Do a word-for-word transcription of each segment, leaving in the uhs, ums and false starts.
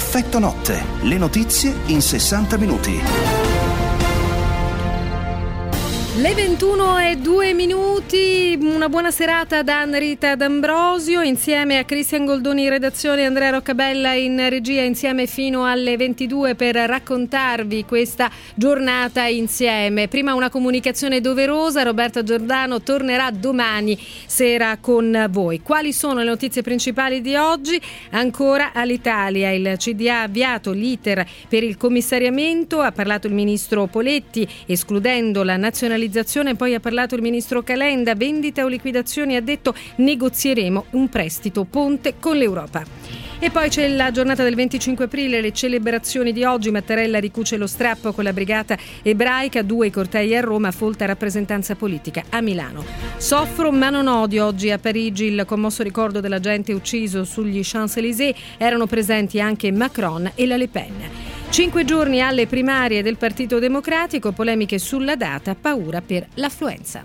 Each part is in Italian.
Effetto notte, le notizie in sessanta minuti. Le ventuno e due minuti, una buona serata da Rita D'Ambrosio, insieme a Cristian Goldoni in redazione, Andrea Roccabella in regia, insieme fino alle ventidue per raccontarvi questa giornata insieme. Prima una comunicazione doverosa, Roberta Giordano tornerà domani sera con voi. Quali sono le notizie principali di oggi? Ancora all'Italia, il C D A ha avviato l'iter per il commissariamento, ha parlato il ministro Poletti, escludendo la nazionalizzazione. Poi ha parlato il ministro Calenda, vendita o liquidazioni, ha detto negozieremo un prestito ponte con l'Europa. E poi c'è la giornata del venticinque aprile, le celebrazioni di oggi. Mattarella ricuce lo strappo con la brigata ebraica, due i cortei a Roma, folta rappresentanza politica a Milano. Soffro ma non odio, oggi a Parigi il commosso ricordo dell'agente ucciso sugli Champs-Élysées, erano presenti anche Macron e la Le Pen. Cinque giorni alle primarie del Partito Democratico, polemiche sulla data, paura per l'affluenza.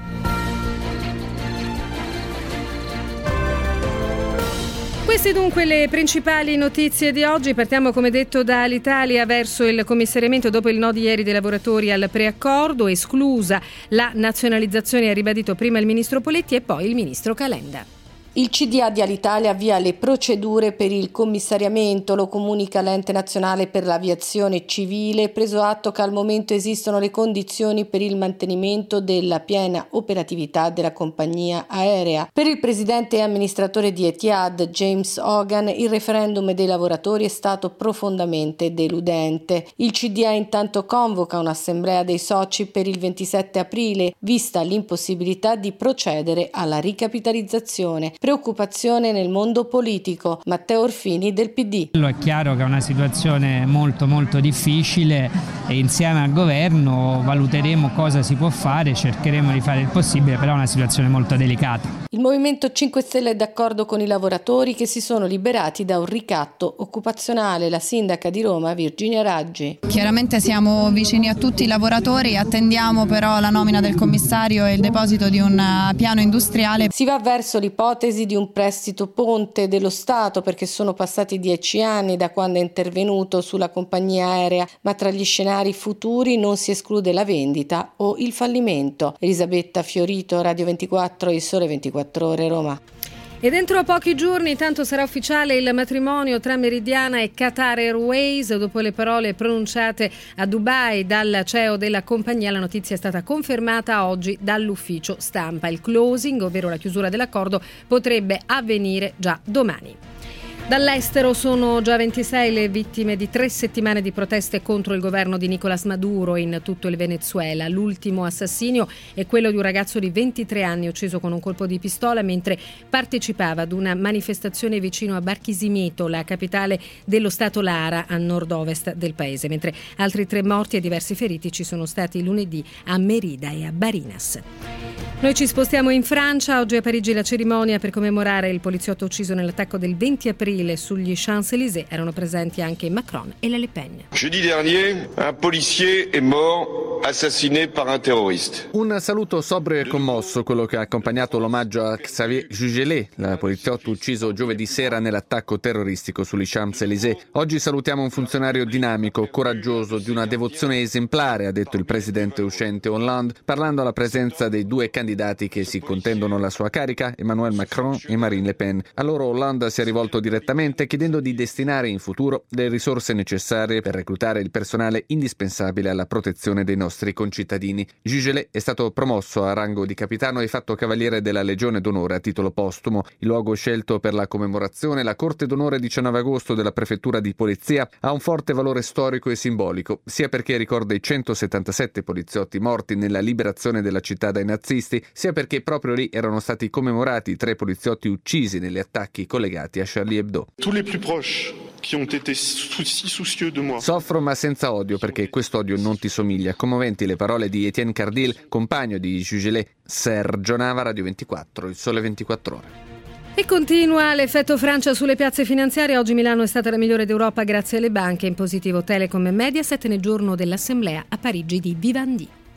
Queste dunque le principali notizie di oggi. Partiamo come detto dall'Italia verso il commissariamento dopo il no di ieri dei lavoratori al preaccordo, esclusa la nazionalizzazione, ha ribadito prima il ministro Poletti e poi il ministro Calenda. Il C D A di Alitalia avvia le procedure per il commissariamento, lo comunica l'Ente Nazionale per l'Aviazione Civile, preso atto che al momento esistono le condizioni per il mantenimento della piena operatività della compagnia aerea. Per il presidente e amministratore di Etihad, James Hogan, il referendum dei lavoratori è stato profondamente deludente. Il C D A intanto convoca un'assemblea dei soci per il ventisette aprile, vista l'impossibilità di procedere alla ricapitalizzazione. Preoccupazione nel mondo politico. Matteo Orfini del P D. È chiaro che è una situazione molto molto difficile e insieme al governo valuteremo cosa si può fare, cercheremo di fare il possibile, però è una situazione molto delicata. Il Movimento cinque Stelle è d'accordo con i lavoratori che si sono liberati da un ricatto occupazionale. La sindaca di Roma, Virginia Raggi. Chiaramente siamo vicini a tutti i lavoratori, attendiamo però la nomina del commissario e il deposito di un piano industriale. Si va verso l'ipotesi di un prestito ponte dello Stato perché sono passati dieci anni da quando è intervenuto sulla compagnia aerea, ma tra gli scenari futuri non si esclude la vendita o il fallimento. Elisabetta Fiorito, Radio ventiquattro, Il Sole ventiquattro Ore, Roma. E dentro a pochi giorni tanto sarà ufficiale il matrimonio tra Meridiana e Qatar Airways. Dopo le parole pronunciate a Dubai dal C E O della compagnia, la notizia è stata confermata oggi dall'ufficio stampa. Il closing, ovvero la chiusura dell'accordo, potrebbe avvenire già domani. Dall'estero sono già ventisei le vittime di tre settimane di proteste contro il governo di Nicolás Maduro in tutto il Venezuela. L'ultimo assassinio è quello di un ragazzo di ventitré anni ucciso con un colpo di pistola mentre partecipava ad una manifestazione vicino a Barquisimeto, la capitale dello stato Lara, a nord-ovest del paese, mentre altri tre morti e diversi feriti ci sono stati lunedì a Merida e a Barinas. Noi ci spostiamo in Francia. Oggi a Parigi la cerimonia per commemorare il poliziotto ucciso nell'attacco del venti aprile sugli Champs-Élysées. Erano presenti anche Macron e la Le Pen. Jeudi dernier, un policier est mort assassiné par un terroriste. Un saluto sobrio e commosso, quello che ha accompagnato l'omaggio a Xavier Jugelé, il poliziotto ucciso giovedì sera nell'attacco terroristico sugli Champs-Élysées. Oggi salutiamo un funzionario dinamico, coraggioso, di una devozione esemplare, ha detto il presidente uscente Hollande, parlando alla presenza dei due candidati che si contendono la sua carica, Emmanuel Macron e Marine Le Pen. A loro Hollande si è rivolto direttamente chiedendo di destinare in futuro le risorse necessarie per reclutare il personale indispensabile alla protezione dei nostri concittadini. Jugelé è stato promosso a rango di capitano e fatto cavaliere della Legione d'Onore a titolo postumo. Il luogo scelto per la commemorazione, la Corte d'Onore diciannove agosto della Prefettura di Polizia, ha un forte valore storico e simbolico, sia perché ricorda i centosettantasette poliziotti morti nella liberazione della città dai nazisti, sia perché proprio lì erano stati commemorati i tre poliziotti uccisi negli attacchi collegati a Charlie Hebdo. Tous les plus proches qui ont été si soucieux de moi. Soffro ma senza odio perché quest'odio non ti somiglia. Commoventi le parole di Etienne Cardil, compagno di Jugelé. Sergio Nava, Radio ventiquattro, Il Sole ventiquattro Ore. E continua l'effetto Francia sulle piazze finanziarie. Oggi Milano è stata la migliore d'Europa grazie alle banche. In positivo Telecom e Mediaset nel giorno dell'assemblea a Parigi di Vivendi.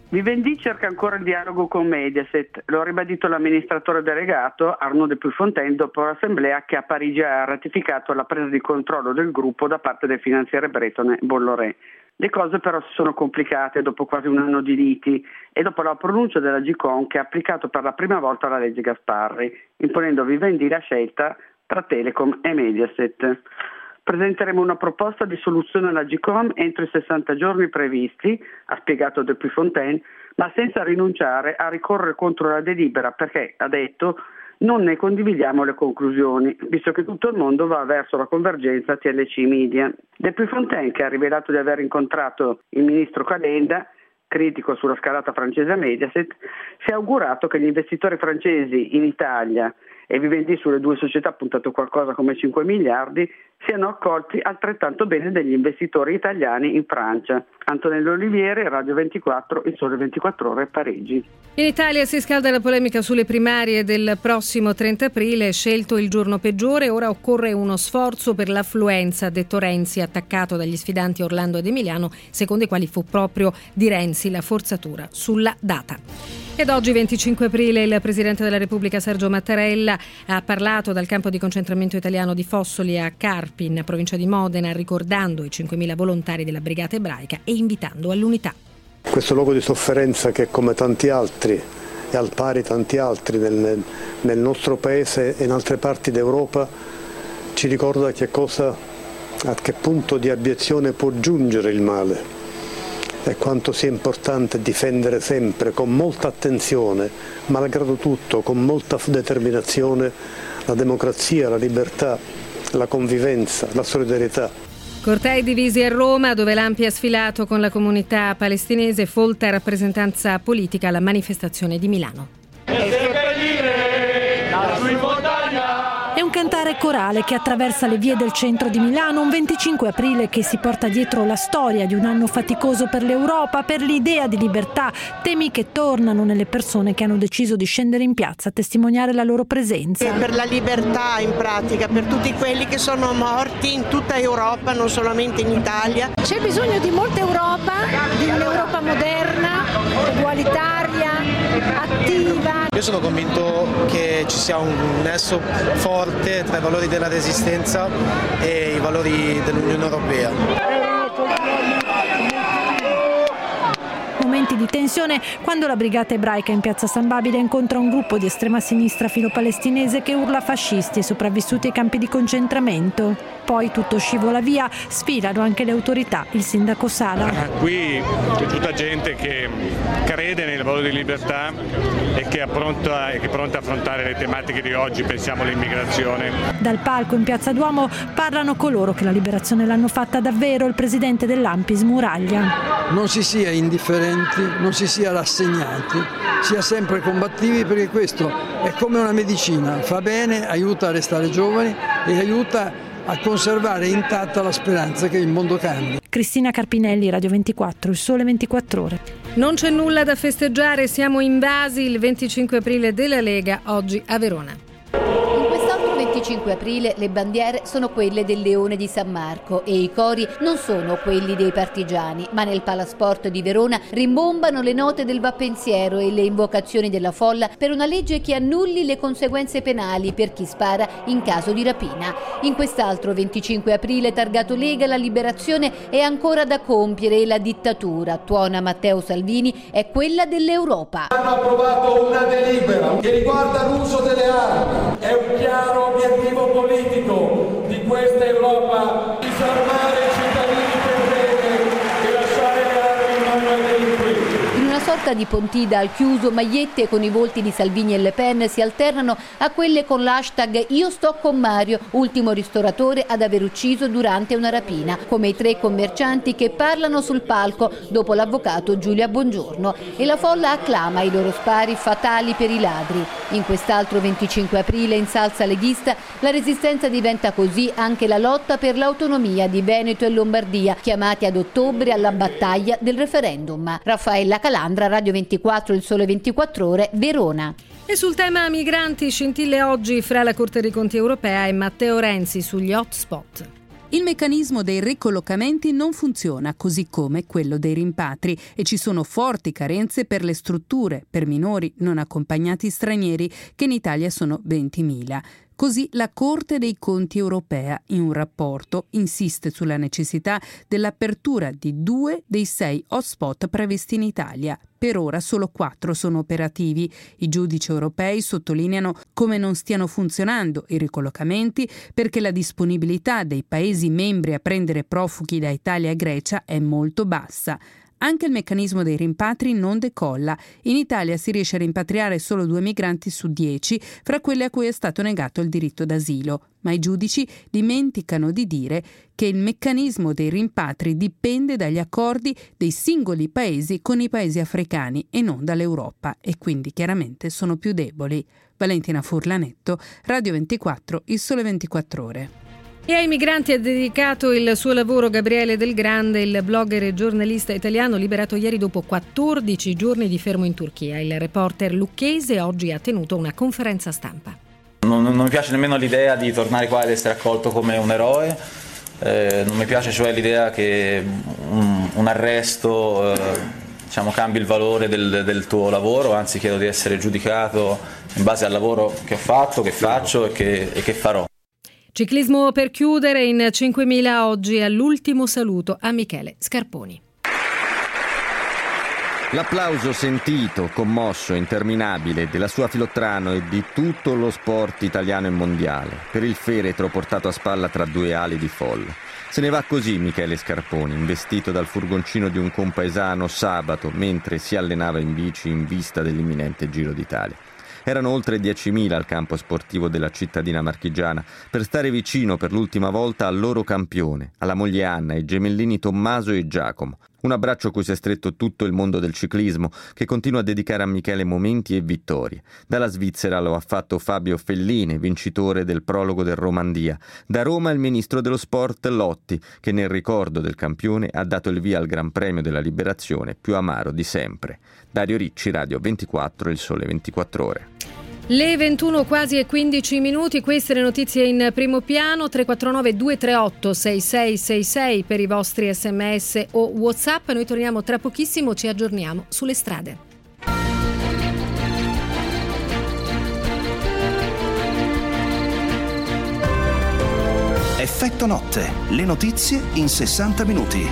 Vivendi cerca ancora il dialogo con Mediaset, lo ha ribadito l'amministratore delegato Arnaud de Puyfontaine dopo l'assemblea che a Parigi ha ratificato la presa di controllo del gruppo da parte del finanziere bretone Bolloré. Le cose però si sono complicate dopo quasi un anno di liti e dopo la pronuncia della Gcom che ha applicato per la prima volta la legge Gasparri, imponendo a Vivendi la scelta tra Telecom e Mediaset. Presenteremo una proposta di soluzione alla Gcom entro i sessanta giorni previsti, ha spiegato de Puyfontaine, ma senza rinunciare a ricorrere contro la delibera perché, ha detto, non ne condividiamo le conclusioni, visto che tutto il mondo va verso la convergenza T L C Media. De Puyfontaine, che ha rivelato di aver incontrato il ministro Calenda, critico sulla scalata francese a Mediaset, si è augurato che gli investitori francesi in Italia e Vivendi sulle due società ha puntato qualcosa come cinque miliardi, siano accolti altrettanto bene degli investitori italiani in Francia. Antonello Olivieri, Radio ventiquattro, Il Sole ventiquattro Ore, Parigi. In Italia si scalda la polemica sulle primarie del prossimo trenta aprile, scelto il giorno peggiore, ora occorre uno sforzo per l'affluenza, ha detto Renzi, attaccato dagli sfidanti Orlando ed Emiliano, secondo i quali fu proprio di Renzi la forzatura sulla data. Ed oggi venticinque aprile il Presidente della Repubblica Sergio Mattarella ha parlato dal campo di concentramento italiano di Fossoli a Carpi, in provincia di Modena, ricordando i cinquemila volontari della Brigata Ebraica e invitando all'unità. Questo luogo di sofferenza che come tanti altri e al pari tanti altri nel, nel nostro paese e in altre parti d'Europa ci ricorda che cosa, a che punto di abiezione può giungere il male. E quanto sia importante difendere sempre con molta attenzione, malgrado tutto, con molta determinazione, la democrazia, la libertà, la convivenza, la solidarietà. Cortei divisi a Roma, dove l'A N P I ha sfilato con la comunità palestinese, folta rappresentanza politica alla manifestazione di Milano. È un cantare corale che attraversa le vie del centro di Milano, un venticinque aprile che si porta dietro la storia di un anno faticoso per l'Europa, per l'idea di libertà, temi che tornano nelle persone che hanno deciso di scendere in piazza a testimoniare la loro presenza. Per la libertà in pratica, per tutti quelli che sono morti in tutta Europa, non solamente in Italia. C'è bisogno di molta Europa, di un'Europa moderna, egualitaria, attiva. Io sono convinto che ci sia un nesso forte tra i valori della Resistenza e i valori dell'Unione Europea. Momenti di tensione quando la Brigata Ebraica in piazza San Babile incontra un gruppo di estrema sinistra filopalestinese che urla fascisti sopravvissuti ai campi di concentramento. Poi tutto scivola via, sfilano anche le autorità, il sindaco Sala. Qui c'è tutta gente che crede nei valori di libertà e che è pronta, che è pronta a affrontare le tematiche di oggi, pensiamo all'immigrazione. Dal palco in piazza Duomo parlano coloro che la liberazione l'hanno fatta davvero, il presidente dell'A N P I Smuraglia. Non si sia indifferenti, non si sia rassegnati, sia sempre combattivi, perché questo è come una medicina, fa bene, aiuta a restare giovani e aiuta a conservare intatta la speranza che il mondo cambi. Cristina Carpinelli, Radio ventiquattro, Il Sole ventiquattro Ore. Non c'è nulla da festeggiare, siamo invasi il venticinque aprile della Lega, oggi a Verona. venticinque aprile le bandiere sono quelle del Leone di San Marco e i cori non sono quelli dei partigiani, ma nel Palasport di Verona rimbombano le note del Vappensiero e le invocazioni della folla per una legge che annulli le conseguenze penali per chi spara in caso di rapina. In quest'altro venticinque aprile targato Lega la liberazione è ancora da compiere e la dittatura, tuona Matteo Salvini, è quella dell'Europa. Hanno approvato una delibera che riguarda l'uso delle armi, è un chiaro obiettivo politico di questa Europa disarmare i cittadini per bene e lasciare le armi in mano ai delinquenti. In una sorta di Pontida al chiuso, magliette con i volti di Salvini e Le Pen si alternano a quelle con l'hashtag Io sto con Mario, ultimo ristoratore ad aver ucciso durante una rapina, come i tre commercianti che parlano sul palco dopo l'avvocato Giulia Bongiorno, e la folla acclama i loro spari fatali per i ladri. In quest'altro venticinque aprile in salsa leghista la resistenza diventa così anche la lotta per l'autonomia di Veneto e Lombardia, chiamati ad ottobre alla battaglia del referendum. Raffaella Calandra, Radio ventiquattro, Il Sole ventiquattro Ore, Verona. E sul tema migranti scintille oggi fra la Corte dei Conti europea e Matteo Renzi sugli hotspot. Il meccanismo dei ricollocamenti non funziona, così come quello dei rimpatri, e ci sono forti carenze per le strutture per minori non accompagnati stranieri, che in Italia sono ventimila. Così la Corte dei Conti europea, in un rapporto, insiste sulla necessità dell'apertura di due dei sei hotspot previsti in Italia. Per ora solo quattro sono operativi. I giudici europei sottolineano come non stiano funzionando i ricollocamenti perché la disponibilità dei Paesi membri a prendere profughi da Italia e Grecia è molto bassa. Anche il meccanismo dei rimpatri non decolla. In Italia si riesce a rimpatriare solo due migranti su dieci, fra quelli a cui è stato negato il diritto d'asilo. Ma i giudici dimenticano di dire che il meccanismo dei rimpatri dipende dagli accordi dei singoli paesi con i paesi africani e non dall'Europa, e quindi chiaramente sono più deboli. Valentina Furlanetto, Radio ventiquattro, Il Sole ventiquattro Ore. E ai migranti ha dedicato il suo lavoro Gabriele Del Grande, il blogger e giornalista italiano liberato ieri dopo quattordici giorni di fermo in Turchia. Il reporter lucchese oggi ha tenuto una conferenza stampa. Non, non mi piace nemmeno l'idea di tornare qua ed essere accolto come un eroe, eh, non mi piace cioè l'idea che un, un arresto eh, diciamo, cambi il valore del, del tuo lavoro, anzi chiedo di essere giudicato in base al lavoro che ho fatto, che faccio e che, e che farò. Ciclismo per chiudere, in cinquemila oggi all'ultimo saluto a Michele Scarponi. L'applauso sentito, commosso, interminabile della sua Filottrano e di tutto lo sport italiano e mondiale per il feretro portato a spalla tra due ali di folla. Se ne va così Michele Scarponi, investito dal furgoncino di un compaesano sabato mentre si allenava in bici in vista dell'imminente Giro d'Italia. Erano oltre diecimila al campo sportivo della cittadina marchigiana per stare vicino per l'ultima volta al loro campione, alla moglie Anna, ai gemellini Tommaso e Giacomo. Un abbraccio a cui si è stretto tutto il mondo del ciclismo, che continua a dedicare a Michele momenti e vittorie. Dalla Svizzera lo ha fatto Fabio Felline, vincitore del prologo del Romandia. Da Roma il ministro dello sport Lotti, che nel ricordo del campione ha dato il via al Gran Premio della Liberazione più amaro di sempre. Dario Ricci, Radio ventiquattro, Il Sole ventiquattro Ore. Le ventuno quasi e quindici minuti, queste le notizie in primo piano. Tre quattro nove due tre otto sei sei sei sei per i vostri sms o WhatsApp. Noi torniamo tra pochissimo, ci aggiorniamo sulle strade. Effetto notte, le notizie in sessanta minuti.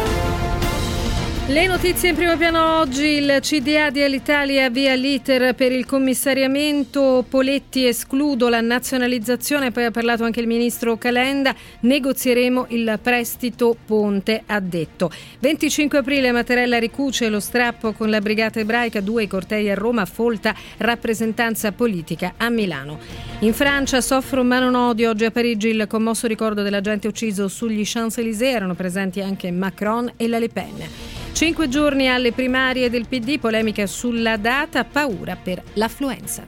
Le notizie in primo piano oggi. Il C D A di Alitalia avvia l'iter per il commissariamento. Poletti: escludo la nazionalizzazione. Poi ha parlato anche il ministro Calenda. Negozieremo il prestito ponte, ha detto. venticinque aprile Mattarella ricuce lo strappo con la brigata ebraica. Due i cortei a Roma, Folta rappresentanza politica a Milano. In Francia soffro ma non odio. Oggi a Parigi il commosso ricordo dell'agente ucciso sugli Champs-Élysées. Erano presenti anche Macron e la Le Pen. Cinque giorni alle primarie del P D, polemica sulla data, paura per l'affluenza.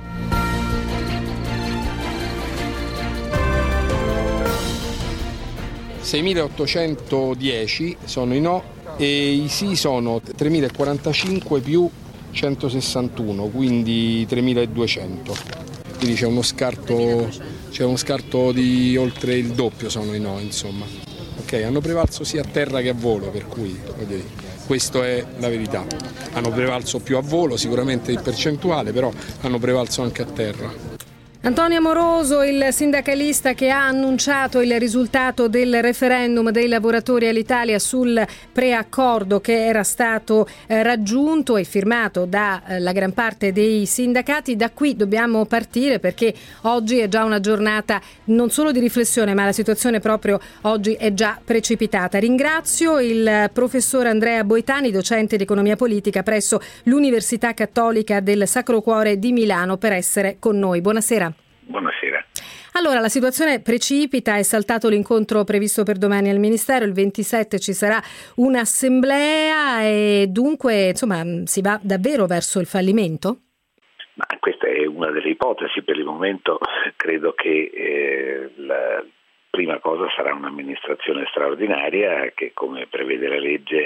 seimilaottocentodieci sono i no e i sì sono tremilaquarantacinque più centosessantuno, quindi tremiladuecento. Quindi c'è uno scarto, c'è uno scarto di oltre il doppio sono i no, insomma. Ok, hanno prevalso sia a terra che a volo, per cui dire, questa è la verità. Hanno prevalso più a volo, sicuramente in percentuale, però hanno prevalso anche a terra. Antonio Amoroso, il sindacalista che ha annunciato il risultato del referendum dei lavoratori all'Italia sul preaccordo che era stato eh, raggiunto e firmato dalla eh, gran parte dei sindacati. Da qui dobbiamo partire perché oggi è già una giornata non solo di riflessione, ma la situazione proprio oggi è già precipitata. Ringrazio il professor Andrea Boitani, docente di economia politica presso l'Università Cattolica del Sacro Cuore di Milano, per essere con noi. Buonasera. Buonasera. Allora, la situazione precipita, è saltato l'incontro previsto per domani al Ministero, il ventisette ci sarà un'assemblea e dunque insomma si va davvero verso il fallimento? Ma questa è una delle ipotesi. Per il momento credo che eh, la prima cosa sarà un'amministrazione straordinaria che, come prevede la legge,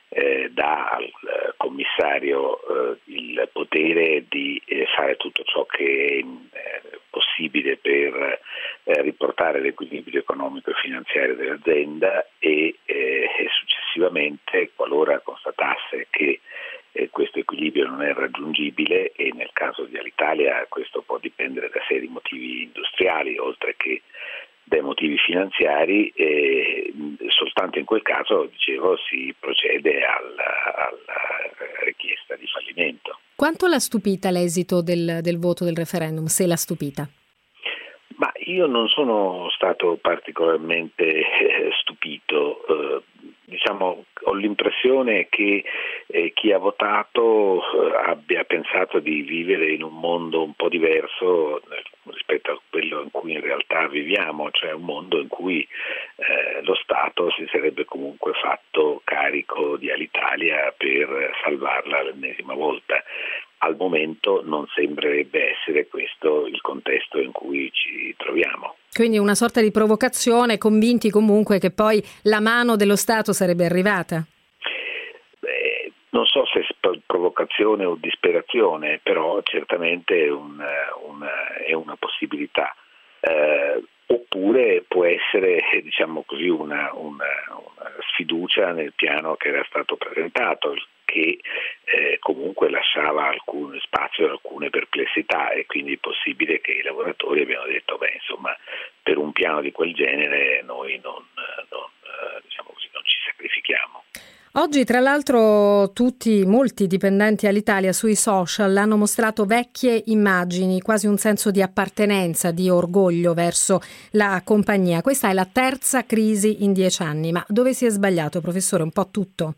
eh, dà al eh, commissario eh, il potere di eh, fare tutto ciò che è eh, possibile per eh, riportare l'equilibrio economico e finanziario dell'azienda e, eh, e successivamente, qualora constatasse che eh, questo equilibrio non è raggiungibile, e nel caso di Alitalia questo può dipendere da seri motivi industriali oltre che dai motivi finanziari, eh, soltanto in quel caso, dicevo, si procede alla, alla richiesta di fallimento. Quanto l'ha stupita l'esito del, del voto del referendum, se l'ha stupita? Ma io non sono stato particolarmente eh, stupito, eh, diciamo, ho l'impressione che eh, chi ha votato eh, abbia pensato di vivere in un mondo un po' diverso eh, rispetto a quello in cui in realtà viviamo, cioè un mondo in cui eh, lo Stato si sarebbe comunque fatto carico di Alitalia per salvarla l'ennesima volta. Al momento non sembrerebbe essere questo il contesto in cui ci troviamo. Quindi una sorta di provocazione, convinti comunque che poi la mano dello Stato sarebbe arrivata? Beh, non so se è provocazione o disperazione, però certamente è, un, una, è una possibilità. Eh, oppure può essere, diciamo così, una, una, una sfiducia nel piano che era stato presentato, che eh, comunque lasciava alcun spazio ad alcune perplessità, e quindi è possibile che i lavoratori abbiano detto beh, insomma, per un piano di quel genere noi non, non, diciamo così, non ci sacrifichiamo. Oggi, tra l'altro, tutti, molti dipendenti Alitalia sui social hanno mostrato vecchie immagini, quasi un senso di appartenenza, di orgoglio verso la compagnia. Questa è la terza crisi in dieci anni, ma dove si è sbagliato, professore? Un po' tutto?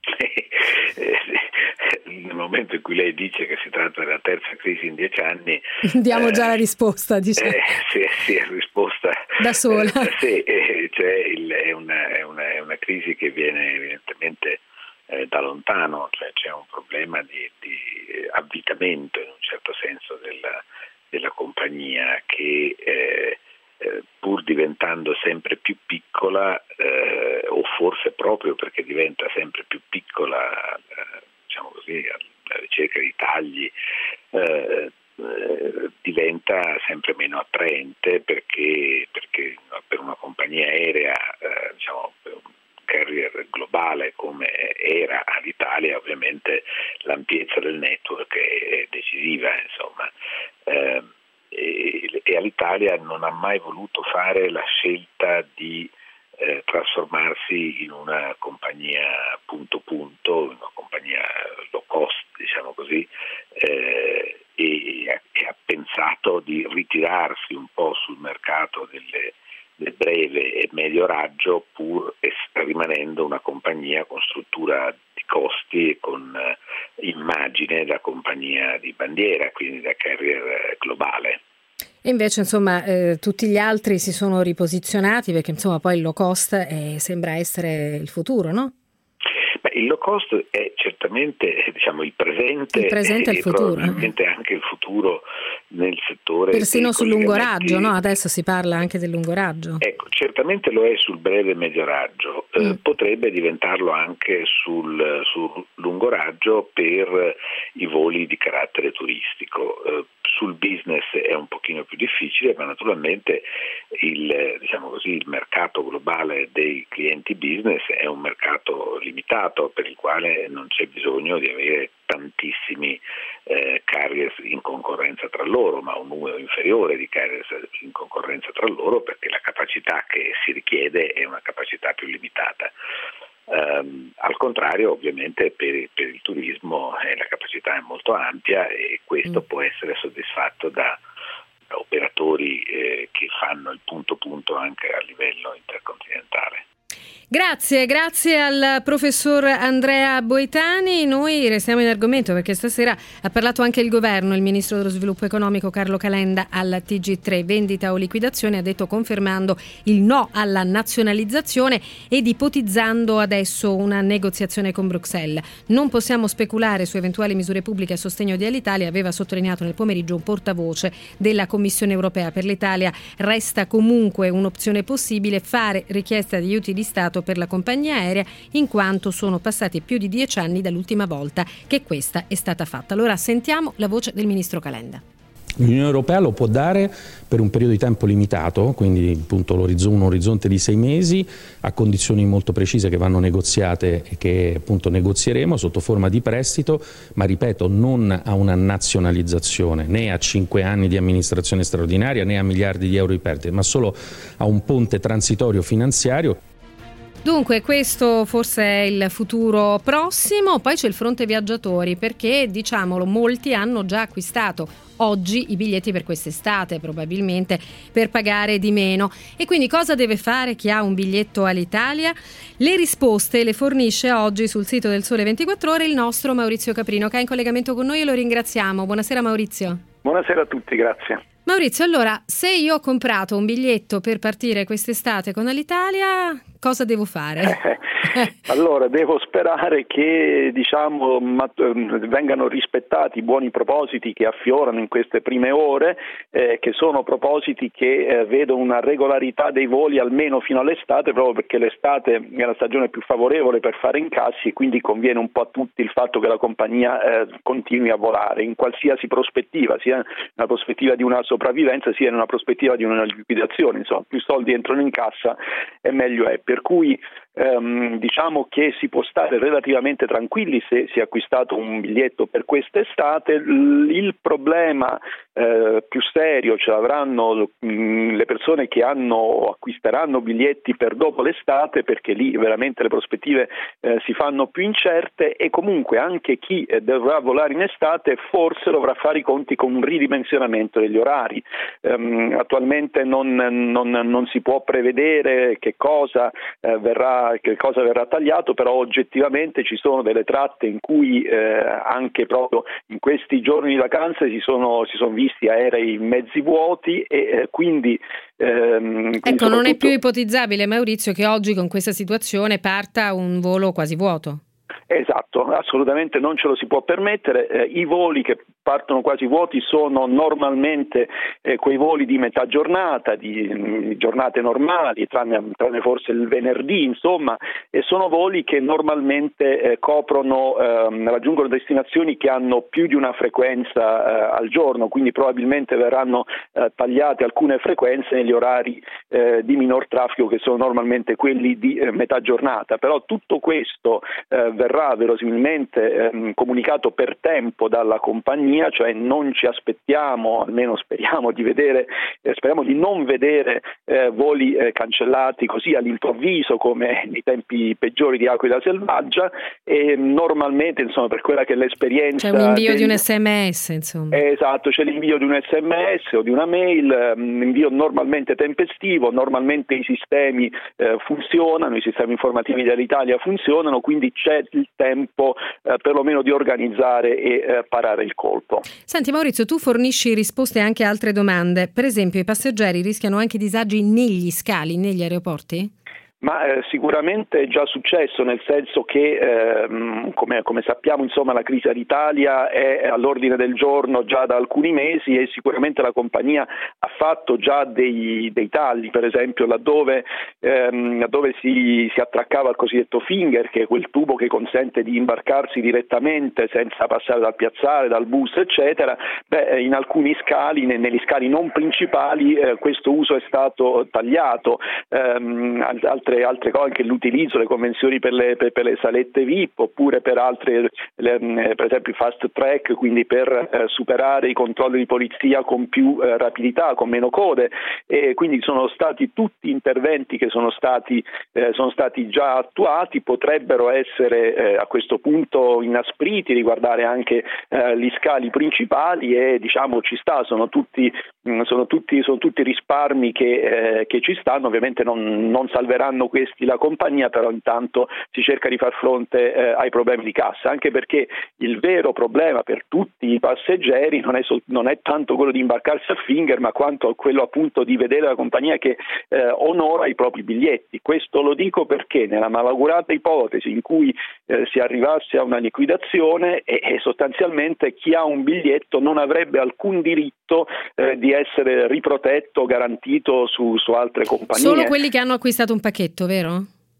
Nel momento in cui lei dice che si tratta della terza crisi in dieci anni, diamo eh, già la risposta, diciamo. Eh, sì, sì, è risposta da sola. Eh, sì, eh, cioè il, è, una, è, una, è una crisi che viene evidentemente eh, da lontano, cioè c'è un problema di, di avvitamento in un certo senso della, della compagnia che eh, eh, pur diventando sempre più piccola, eh, o forse proprio perché diventa sempre più piccola, eh, diciamo così, alla ricerca di tagli, eh, eh, diventa sempre meno attraente perché, perché per una compagnia aerea, eh, diciamo, per un carrier globale come era Alitalia, ovviamente l'ampiezza del network è decisiva, insomma. Eh, e, e Alitalia non ha mai voluto fare la scelta di Eh, trasformarsi in una compagnia punto punto, una compagnia low cost, diciamo così, eh, e, e ha pensato di ritirarsi un po' sul mercato delle, del breve e medio raggio, pur es- rimanendo una compagnia con struttura di costi e con eh, immagine da compagnia di bandiera, quindi da carrier globale. E invece, insomma, eh, tutti gli altri si sono riposizionati perché, insomma, poi il low cost eh, sembra essere il futuro, no? Beh, il low cost è certamente, diciamo, il presente, il presente e il futuro. Probabilmente anche il futuro nel settore. Persino sul lungo raggio, no? Adesso si parla anche del lungo raggio. Ecco, certamente lo è sul breve e medio raggio, mm. eh, potrebbe diventarlo anche sul, sul lungo raggio per i voli di carattere turistico. Eh, sul business è un pochino più difficile, ma naturalmente il, diciamo così, il mercato globale dei clienti business è un mercato limitato per il quale non c'è bisogno di avere tantissimi eh, carriers in concorrenza tra loro, ma un numero inferiore di carriers in concorrenza tra loro, perché la capacità che si richiede è una capacità più limitata. Um, al contrario, ovviamente per, per il turismo eh, la capacità è molto ampia e questo mm. può essere soddisfatto da, da operatori eh, che fanno il punto punto anche a livello intercontinentale. Grazie, grazie al professor Andrea Boitani. Noi restiamo in argomento perché stasera ha parlato anche il governo, il ministro dello sviluppo economico Carlo Calenda al T G tre, vendita o liquidazione, ha detto confermando il no alla nazionalizzazione ed ipotizzando adesso una negoziazione con Bruxelles. Non possiamo speculare su eventuali misure pubbliche a sostegno di Alitalia, aveva sottolineato nel pomeriggio un portavoce della Commissione europea. Per l'Italia resta comunque un'opzione possibile, fare richiesta di aiuti di Stato per la compagnia aerea, in quanto sono passati più di dieci anni dall'ultima volta che questa è stata fatta. Allora sentiamo la voce del ministro Calenda. L'Unione Europea lo può dare per un periodo di tempo limitato, quindi appunto un orizzonte di sei mesi, a condizioni molto precise che vanno negoziate e che appunto negozieremo sotto forma di prestito, ma ripeto, non a una nazionalizzazione, né a cinque anni di amministrazione straordinaria, né a miliardi di euro di perdite, ma solo a un ponte transitorio finanziario. Dunque questo forse è il futuro prossimo. Poi c'è il fronte viaggiatori, perché diciamolo, molti hanno già acquistato oggi i biglietti per quest'estate, probabilmente per pagare di meno. E quindi cosa deve fare chi ha un biglietto Alitalia? Le risposte le fornisce oggi sul sito del Sole ventiquattro Ore il nostro Maurizio Caprino, che è in collegamento con noi e lo ringraziamo. Buonasera Maurizio. Buonasera a tutti, grazie. Maurizio, allora, se io ho comprato un biglietto per partire quest'estate con Alitalia, cosa devo fare? Eh, allora, devo sperare che diciamo mat- vengano rispettati i buoni propositi che affiorano in queste prime ore, eh, che sono propositi che eh, vedono una regolarità dei voli almeno fino all'estate, proprio perché l'estate è la stagione più favorevole per fare incassi e quindi conviene un po' a tutti il fatto che la compagnia eh, continui a volare in qualsiasi prospettiva, sia nella prospettiva di una sopravvivenza sia in una prospettiva di una liquidazione. Insomma, più soldi entrano in cassa e meglio è. Per cui ehm, diciamo che si può stare relativamente tranquilli se si è acquistato un biglietto per quest'estate. Il problema eh, più serio ce l'avranno mh, le persone che hanno acquisteranno biglietti per dopo l'estate, perché lì veramente le prospettive eh, si fanno più incerte, e comunque anche chi eh, dovrà volare in estate forse dovrà fare i conti con un ridimensionamento degli orari. Um, attualmente non, non, non si può prevedere che cosa eh, verrà che cosa verrà tagliato, però oggettivamente ci sono delle tratte in cui eh, anche proprio in questi giorni di vacanze si sono, si sono visti aerei mezzi vuoti e eh, quindi ehm, ecco quindi non è più ipotizzabile, Maurizio, che oggi con questa situazione parta un volo quasi vuoto. Esatto, assolutamente non ce lo si può permettere. Eh, i voli che partono quasi vuoti sono normalmente eh, quei voli di metà giornata, di, di giornate normali, tranne, tranne forse il venerdì, insomma, e sono voli che normalmente eh, coprono, eh, raggiungono destinazioni che hanno più di una frequenza eh, al giorno, quindi probabilmente verranno eh, tagliate alcune frequenze negli orari eh, di minor traffico, che sono normalmente quelli di eh, metà giornata. Però tutto questo eh, verrà verosimilmente ehm, comunicato per tempo dalla compagnia, cioè non ci aspettiamo, almeno speriamo di vedere, eh, speriamo di non vedere eh, voli eh, cancellati così all'improvviso come nei tempi peggiori di Aquila Selvaggia, e normalmente, insomma, per quella che è l'esperienza c'è un invio del... di un sms, insomma. Esatto, c'è l'invio di un sms o di una mail, um, invio normalmente tempestivo, normalmente i sistemi eh, funzionano, i sistemi informativi dell'Italia funzionano, quindi c'è il tempo eh, perlomeno di organizzare e eh, parare il colpo. Senti Maurizio, tu fornisci risposte anche a altre domande. Per esempio, i passeggeri rischiano anche disagi negli scali, negli aeroporti? Ma eh, sicuramente è già successo, nel senso che ehm, come, come sappiamo, insomma, la crisi Alitalia è all'ordine del giorno già da alcuni mesi e sicuramente la compagnia ha fatto già dei, dei tagli, per esempio laddove, ehm, laddove si, si attraccava al cosiddetto finger, che è quel tubo che consente di imbarcarsi direttamente senza passare dal piazzale, dal bus eccetera. Beh, in alcuni scali, negli scali non principali, eh, questo uso è stato tagliato. Ehm, altre altre cose, anche l'utilizzo, le convenzioni per le, per, per le salette V I P, oppure per altre, le, per esempio i fast track, quindi per eh, superare i controlli di polizia con più eh, rapidità, con meno code, e quindi sono stati tutti interventi che sono stati, eh, sono stati già attuati, potrebbero essere eh, a questo punto inaspriti, riguardare anche eh, gli scali principali, e diciamo ci sta, sono tutti, mh, sono tutti, sono tutti risparmi che, eh, che ci stanno. Ovviamente non, non salveranno questi la compagnia, però intanto si cerca di far fronte eh, ai problemi di cassa, anche perché il vero problema per tutti i passeggeri non è, sol- non è tanto quello di imbarcarsi al finger, ma quanto quello appunto di vedere la compagnia che eh, onora i propri biglietti. Questo lo dico perché nella malaugurata ipotesi in cui eh, si arrivasse a una liquidazione e, e sostanzialmente chi ha un biglietto non avrebbe alcun diritto eh, di essere riprotetto, garantito su, su altre compagnie. Solo quelli che hanno acquistato un pacchetto, vero?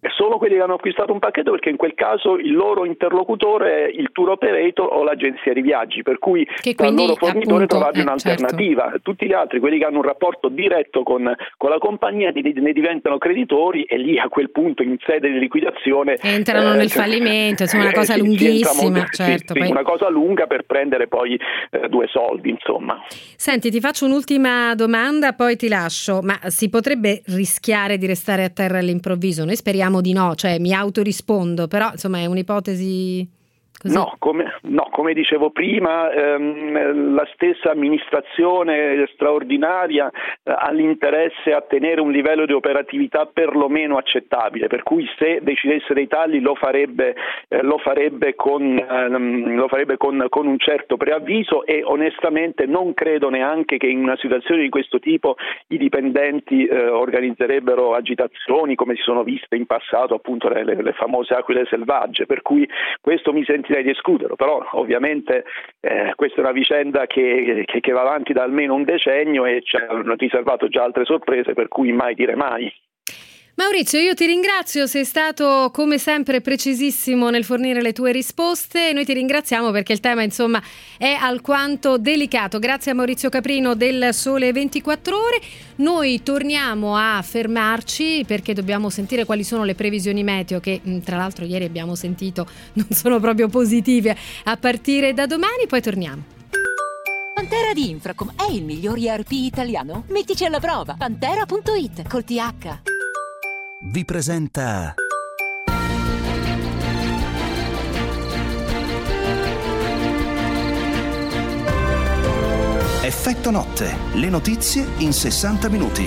solo quelli che hanno acquistato un pacchetto, perché in quel caso il loro interlocutore è il tour operator o l'agenzia di viaggi, per cui che dal quindi, loro fornitore appunto, trovarvi eh, un'alternativa. certo. Tutti gli altri, quelli che hanno un rapporto diretto con, con la compagnia, ne diventano creditori e lì a quel punto in sede di liquidazione entrano eh, nel fallimento, insomma, una eh, cosa sì, lunghissima, molto, certo. sì, Poi... sì, una cosa lunga per prendere poi eh, due soldi, insomma. Senti, ti faccio un'ultima domanda, poi ti lascio, ma si potrebbe rischiare di restare a terra all'improvviso? Noi speriamo di no, cioè mi autorispondo, però insomma è un'ipotesi... Così. No, come, no, come dicevo prima, ehm, la stessa amministrazione straordinaria eh, ha l'interesse a tenere un livello di operatività perlomeno accettabile, per cui se decidesse dei tagli lo farebbe, eh, lo farebbe, con, ehm, lo farebbe con, con un certo preavviso, e onestamente non credo neanche che in una situazione di questo tipo i dipendenti eh, organizzerebbero agitazioni come si sono viste in passato, appunto le, le, le famose aquile selvagge, per cui questo mi sentirei di escluderlo, però ovviamente eh, questa è una vicenda che, che, che va avanti da almeno un decennio e ci hanno riservato già altre sorprese, per cui mai dire mai. Maurizio, io ti ringrazio, sei stato come sempre precisissimo nel fornire le tue risposte e noi ti ringraziamo perché il tema insomma è alquanto delicato. Grazie a Maurizio Caprino del Sole ventiquattro Ore. Noi torniamo a fermarci perché dobbiamo sentire quali sono le previsioni meteo che tra l'altro ieri abbiamo sentito non sono proprio positive a partire da domani, poi torniamo. Pantera di Infracom è il miglior E R P italiano? Mettici alla prova. Pantera punto it col T H. Vi presenta Effetto Notte, le notizie in sessanta minuti.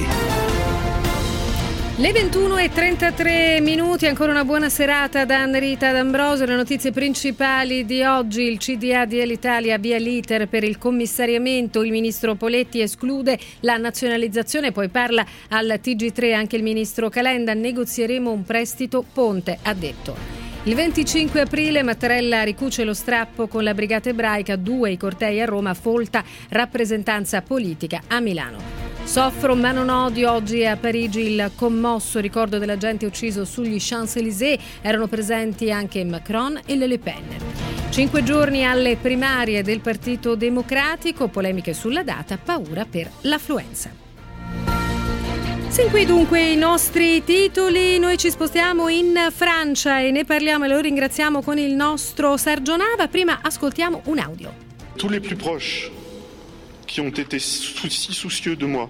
Le ventuno e trentatré minuti, ancora una buona serata da Rita D'Ambrosio. Le notizie principali di oggi: il C D A di Alitalia avvia l'iter per il commissariamento, il ministro Poletti esclude la nazionalizzazione, poi parla al T G tre anche il ministro Calenda, negozieremo un prestito ponte, ha detto. Il venticinque aprile Mattarella ricuce lo strappo con la Brigata Ebraica, due i cortei a Roma, Folta rappresentanza politica a Milano. Soffro ma non odio, oggi a Parigi il commosso ricordo dell'agente ucciso sugli Champs-Élysées, erano presenti anche Macron e Le Pen. Cinque giorni alle primarie del Partito Democratico, polemiche sulla data, paura per l'affluenza. Sin qui dunque i nostri titoli, noi ci spostiamo in Francia e ne parliamo e lo ringraziamo con il nostro Sergio Nava. Prima ascoltiamo un audio. Tous les plus proches qui ont été si soucieux de moi,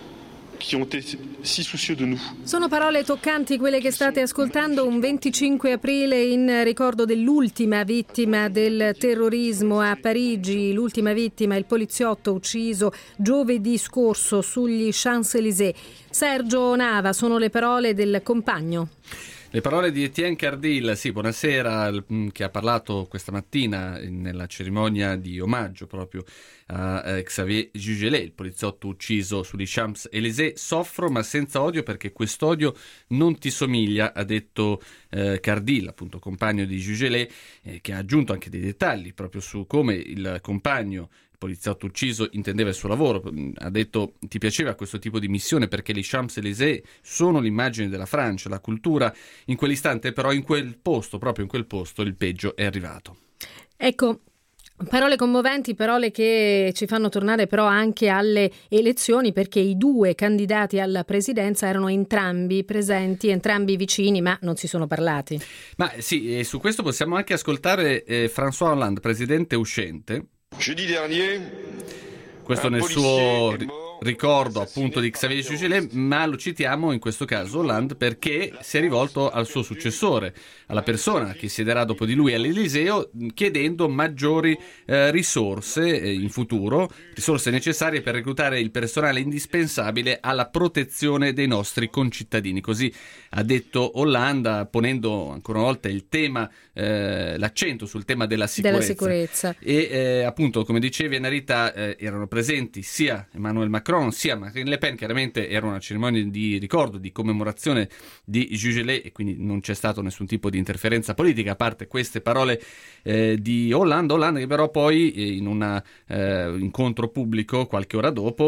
qui ont été si soucieux de nous. Sono parole toccanti quelle che state ascoltando un venticinque aprile in ricordo dell'ultima vittima del terrorismo a Parigi, l'ultima vittima, il poliziotto ucciso giovedì scorso sugli Champs-Élysées. Sergio Nava, sono le parole del compagno. Le parole di Etienne Cardil, sì, buonasera, che ha parlato questa mattina nella cerimonia di omaggio proprio a Xavier Jugelé, il poliziotto ucciso sugli Champs-Élysées. Soffro ma senza odio perché quest'odio non ti somiglia, ha detto eh, Cardil, appunto compagno di Jugelé, eh, che ha aggiunto anche dei dettagli proprio su come il compagno poliziotto ucciso intendeva il suo lavoro. Ha detto: ti piaceva questo tipo di missione perché gli Champs-Élysées sono l'immagine della Francia, la cultura. In quell'istante però in quel posto, proprio in quel posto, il peggio è arrivato. Ecco, parole commoventi, parole che ci fanno tornare però anche alle elezioni, perché i due candidati alla presidenza erano entrambi presenti, entrambi vicini, ma non si sono parlati. Ma sì, e su questo possiamo anche ascoltare eh, François Hollande, presidente uscente. Jeudi dernier, questo nel suo ricordo appunto di Xavier Jugelé, ma lo citiamo in questo caso Hollande perché si è rivolto al suo successore, alla persona che siederà dopo di lui all'Eliseo, chiedendo maggiori eh, risorse eh, in futuro, risorse necessarie per reclutare il personale indispensabile alla protezione dei nostri concittadini. Così ha detto Hollande, ponendo ancora una volta il tema, eh, l'accento sul tema della sicurezza. Della sicurezza. E eh, appunto, come dicevi Anarita, eh, erano presenti sia Emmanuel Macron sia Marine Le Pen. Chiaramente era una cerimonia di ricordo, di commemorazione di Jugelé e quindi non c'è stato nessun tipo di interferenza politica, a parte queste parole eh, di Hollande. Hollande che però poi eh, in un eh, incontro pubblico qualche ora dopo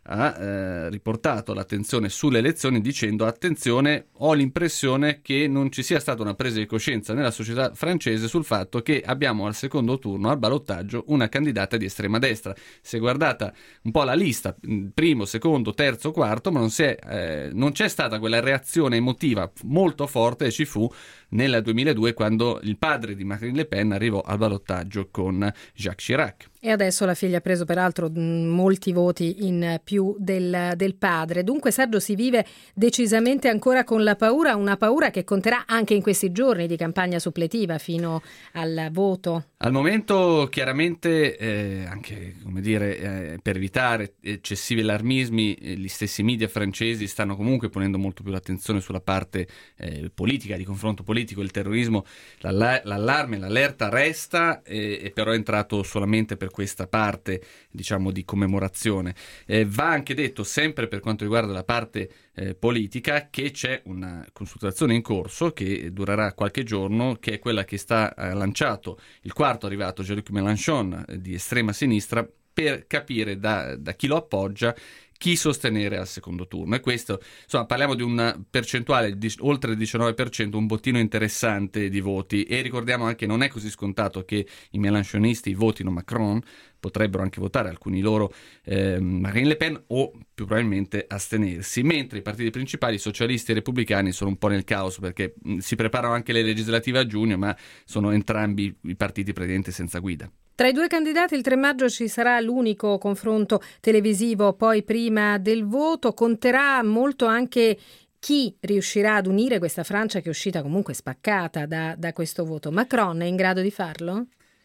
ha eh, riportato l'attenzione sulle elezioni dicendo: attenzione, ho l'impressione che non ci sia stata una presa di coscienza nella società francese sul fatto che abbiamo al secondo turno, al ballottaggio, una candidata di estrema destra. Si è guardata un po' la lista, primo, secondo, terzo, quarto, ma non, si è, eh, non c'è stata quella reazione emotiva molto forte che ci fu nel duemiladue, quando il padre di Marine Le Pen arrivò al ballottaggio con Jacques Chirac. E adesso la figlia ha preso peraltro molti voti in più del, del padre. Dunque, Sergio, si vive decisamente ancora con la paura, una paura che conterà anche in questi giorni di campagna suppletiva fino al voto. Al momento chiaramente eh, anche come dire eh, per evitare eccessivi allarmismi, eh, gli stessi media francesi stanno comunque ponendo molto più l'attenzione sulla parte eh, politica, di confronto politico. Il terrorismo, l'alla- l'allarme, l'allerta resta, eh, e però è entrato solamente per questa parte, diciamo, di commemorazione. Eh, va anche detto, sempre per quanto riguarda la parte eh, politica, che c'è una consultazione in corso che durerà qualche giorno, che è quella che sta eh, lanciato il quarto arrivato Jean-Luc Mélenchon, eh, di estrema sinistra, per capire da, da chi lo appoggia chi sostenere al secondo turno. E questo, insomma, parliamo di una percentuale di oltre il diciannove per cento, un bottino interessante di voti, e ricordiamo anche che non è così scontato che i Mélenchonisti votino Macron, potrebbero anche votare alcuni loro eh, Marine Le Pen, o più probabilmente astenersi, mentre i partiti principali, socialisti e repubblicani, sono un po' nel caos, perché mh, si preparano anche le legislative a giugno, ma sono entrambi i partiti praticamente senza guida. Tra i due candidati il tre maggio ci sarà l'unico confronto televisivo, poi prima del voto conterà molto anche chi riuscirà ad unire questa Francia che è uscita comunque spaccata da, da questo voto. Macron è in grado di farlo?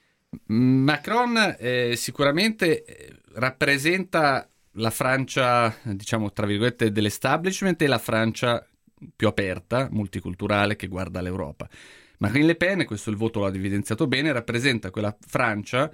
Macron eh, sicuramente rappresenta la Francia, diciamo tra virgolette, dell'establishment, e la Francia più aperta, multiculturale, che guarda l'Europa. Marine Le Pen, questo il voto l'ha evidenziato bene, rappresenta quella Francia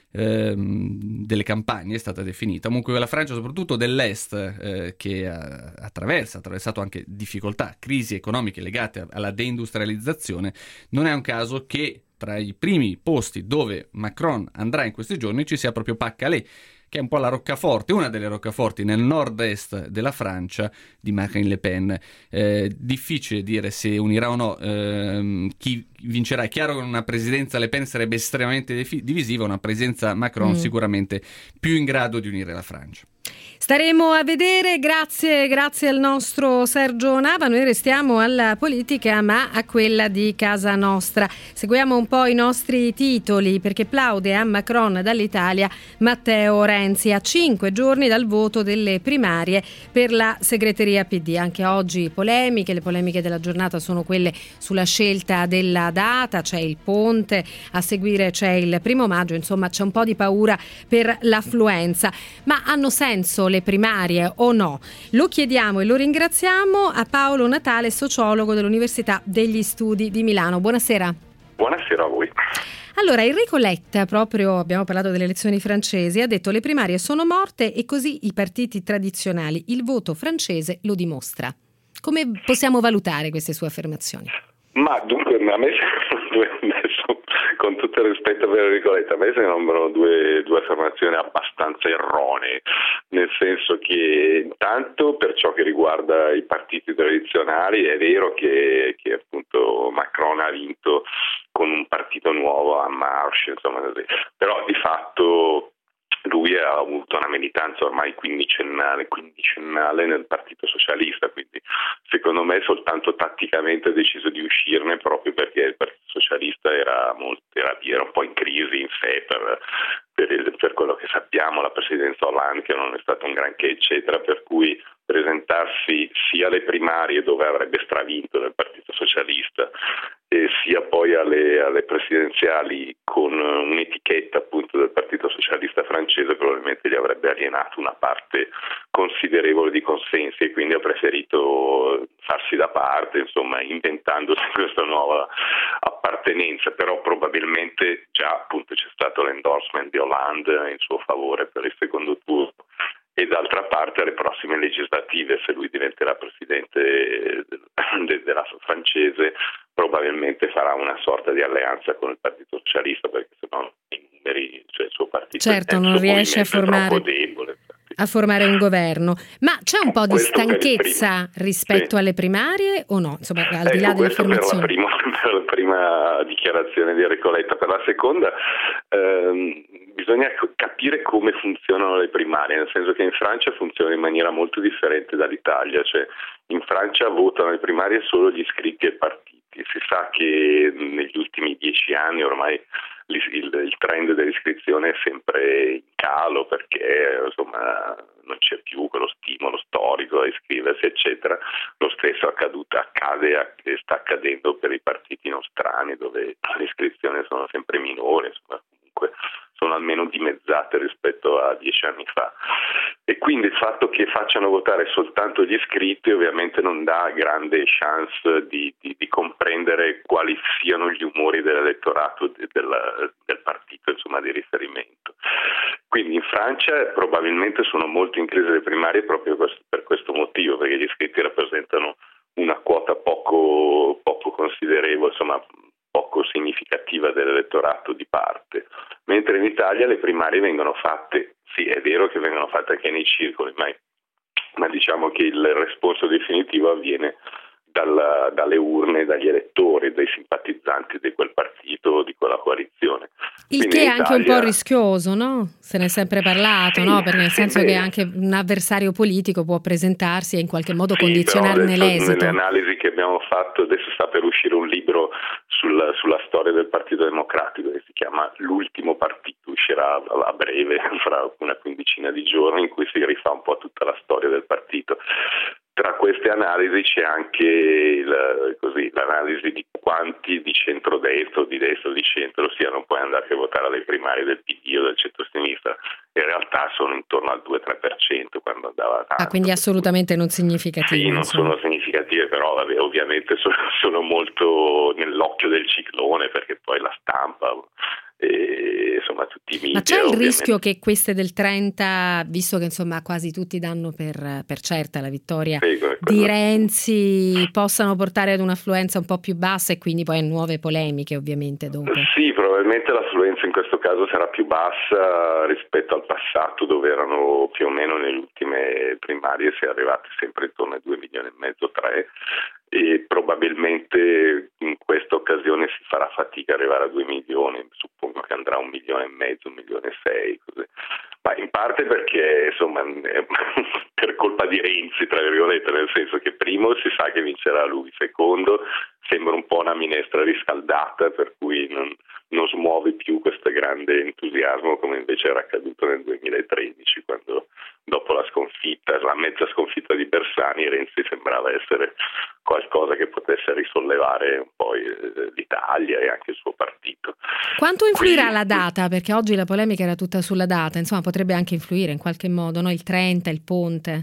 ehm, delle campagne, è stata definita, comunque quella Francia soprattutto dell'est, eh, che ha, attraversa, ha attraversato anche difficoltà, crisi economiche legate alla deindustrializzazione. Non è un caso che tra i primi posti dove Macron andrà in questi giorni ci sia proprio Pas-Calais, che è un po' la roccaforte, una delle roccaforti nel nord-est della Francia di Marine Le Pen. Eh, difficile dire se unirà o no ehm, chi vincerà. È chiaro che una presidenza Le Pen sarebbe estremamente defi- divisiva, una presidenza Macron mm. sicuramente più in grado di unire la Francia. Staremo a vedere, grazie, grazie al nostro Sergio Nava. Noi restiamo alla politica, ma a quella di casa nostra. Seguiamo un po' i nostri titoli, perché plaude a Macron dall'Italia Matteo Renzi, a cinque giorni dal voto delle primarie per la segreteria P D. Anche oggi polemiche, le polemiche della giornata sono quelle sulla scelta della data, c'è il ponte, a seguire c'è il primo maggio, insomma c'è un po' di paura per l'affluenza. Ma hanno senso le primarie o no? Lo chiediamo e lo ringraziamo a Paolo Natale, sociologo dell'Università degli Studi di Milano. Buonasera. Buonasera a voi. Allora, Enrico Letta, proprio abbiamo parlato delle elezioni francesi, ha detto le primarie sono morte e così i partiti tradizionali, il voto francese lo dimostra. Come possiamo valutare queste sue affermazioni? Ma dunque, a me due adesso, con tutto il rispetto per Enrico Letta, a me sembrano due, due affermazioni abbastanza erronee, nel senso che intanto per ciò che riguarda i partiti tradizionali è vero che, che appunto Macron ha vinto con un partito nuovo, a Marche, insomma, però di fatto lui ha avuto una militanza ormai quindicennale, quindicennale nel Partito Socialista, quindi secondo me soltanto tatticamente ha deciso di uscirne, proprio perché il Partito Socialista era, molto, era, era un po' in crisi in sé per, per, il, per quello che sappiamo, la presidenza Hollande che non è stato un granché eccetera, per cui presentarsi sia alle primarie dove avrebbe stravinto nel Partito Socialista e sia poi alle, alle presidenziali con un'etichetta appunto del Partito Socialista francese probabilmente gli avrebbe alienato una parte considerevole di consensi, e quindi ha preferito farsi da parte, insomma, inventandosi questa nuova appartenenza. Però probabilmente già appunto c'è stato l'endorsement di Hollande in suo favore per il secondo turno, e d'altra parte alle prossime legislative, se lui diventerà presidente della francese, probabilmente farà una sorta di alleanza con il Partito Socialista, perché sennò i numeri, cioè il suo partito, certo, il non riesce a formare troppo debole. a formare un governo. Ma c'è un po' di Questo stanchezza rispetto sì. alle primarie o no? Insomma, al ecco, di là delle questo per la, affermazioni. prima, per la prima dichiarazione di Enrico Letta. Per la seconda ehm, bisogna capire come funzionano le primarie, nel senso che in Francia funziona in maniera molto differente dall'Italia, cioè in Francia votano le primarie solo gli iscritti ai partiti. Si sa che negli ultimi dieci anni ormai il, il trend dell'iscrizione è sempre in calo perché insomma non c'è più quello stimolo storico a iscriversi eccetera. Lo stesso è accaduto, accade e sta accadendo per i partiti nostrani dove le iscrizioni sono sempre minori, insomma comunque sono almeno dimezzate rispetto a dieci anni fa, e quindi il fatto che facciano votare soltanto gli iscritti ovviamente non dà grande chance di, di, di comprendere quali siano gli umori dell'elettorato del, del partito insomma di riferimento. Quindi in Francia probabilmente sono molto in crisi le primarie proprio per questo motivo, perché gli iscritti rappresentano una quota poco, poco considerevole, insomma poco significativa dell'elettorato di parte, mentre in Italia le primarie vengono fatte, sì è vero che vengono fatte anche nei circoli, ma, ma diciamo che il responso definitivo avviene dalla, dalle urne, dagli elettori, dai simpatizzanti di quel partito o di quella coalizione. Il Quindi che è in anche Italia... un po' rischioso, no? Se ne è sempre parlato, sì, no? Perché nel senso sì, che beh. anche un avversario politico può presentarsi e in qualche modo Sì, condizionarne però adesso, l'esito. nelle analisi che abbiamo fatto, adesso sta per uscire un libro sul, sulla storia del Partito Democratico che si chiama L'ultimo partito, uscirà a, a breve, fra una quindicina di giorni, in cui si rifà un po' tutta la storia del partito. Tra queste analisi c'è anche il, così, l'analisi di quanti di centrodestra o di destra o di centro siano poi andati a votare alle primarie del P D o del centro-sinistra. In realtà sono intorno al due tre per cento quando andava tanto. Ah, quindi assolutamente non significativo. Sì, non insomma. sono significative, però vabbè, ovviamente sono, sono molto nell'occhio del ciclone perché poi la stampa e insomma tutti i media. Ma c'è il ovviamente. rischio che queste del trenta, visto che insomma quasi tutti danno per, per certa la vittoria sì, di Renzi, possano portare ad un'affluenza un po' più bassa e quindi poi a nuove polemiche ovviamente dopo? Sì, probabilmente l'affluenza in questo caso sarà più bassa rispetto al passato, dove erano più o meno nelle ultime primarie si è arrivati sempre intorno ai due milioni e mezzo, tre, e probabilmente in questa occasione si farà fatica ad arrivare a due milioni, suppongo che andrà a un milione e mezzo, un milione e sei, così. Ma in parte perché insomma per colpa di Renzi, tra virgolette, nel senso che primo si sa che vincerà lui, secondo sembra un po' una minestra riscaldata per cui non, non smuove più questo grande entusiasmo come invece era accaduto nel duemilatredici, quando dopo la sconfitta, la mezza sconfitta di Bersani, Renzi sembrava essere qualcosa che potesse risollevare un po' l'Italia e anche il suo partito. Quanto influirà Quindi, la data? Perché oggi la polemica era tutta sulla data, insomma potrebbe anche influire in qualche modo, no? Il trenta, il ponte.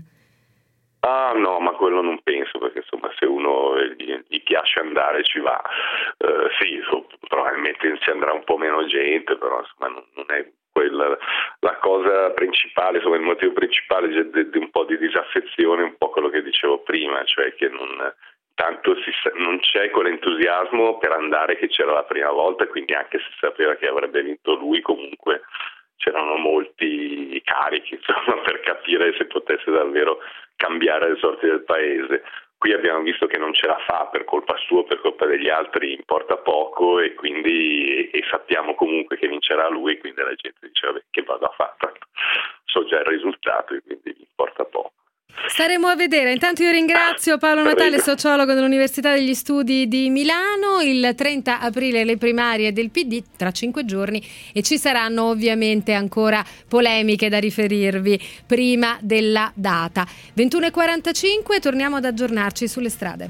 Ah no, ma quello non penso, perché insomma se uno gli, gli piace andare ci va. Uh, sì, so, probabilmente ci andrà un po' meno gente, però insomma non, non è quella la cosa principale, insomma il motivo principale di, di un po' di disaffezione, un po' quello che dicevo prima, cioè che non tanto si, non c'è quell'entusiasmo per andare che c'era la prima volta, quindi anche se sapeva che avrebbe vinto lui comunque c'erano molti carichi insomma, per capire se potesse davvero cambiare le sorti del paese. Qui abbiamo visto che non ce la fa per colpa sua, per colpa degli altri importa poco e quindi e, e sappiamo comunque che vincerà lui, quindi la gente dice vabbè che vado a fare, so già il risultato e quindi importa poco. Staremo a vedere. Intanto io ringrazio Paolo Natale, sociologo dell'Università degli Studi di Milano. Il trenta aprile le primarie del P D, tra cinque giorni, e ci saranno ovviamente ancora polemiche da riferirvi prima della data. ventuno e quarantacinque, torniamo ad aggiornarci sulle strade.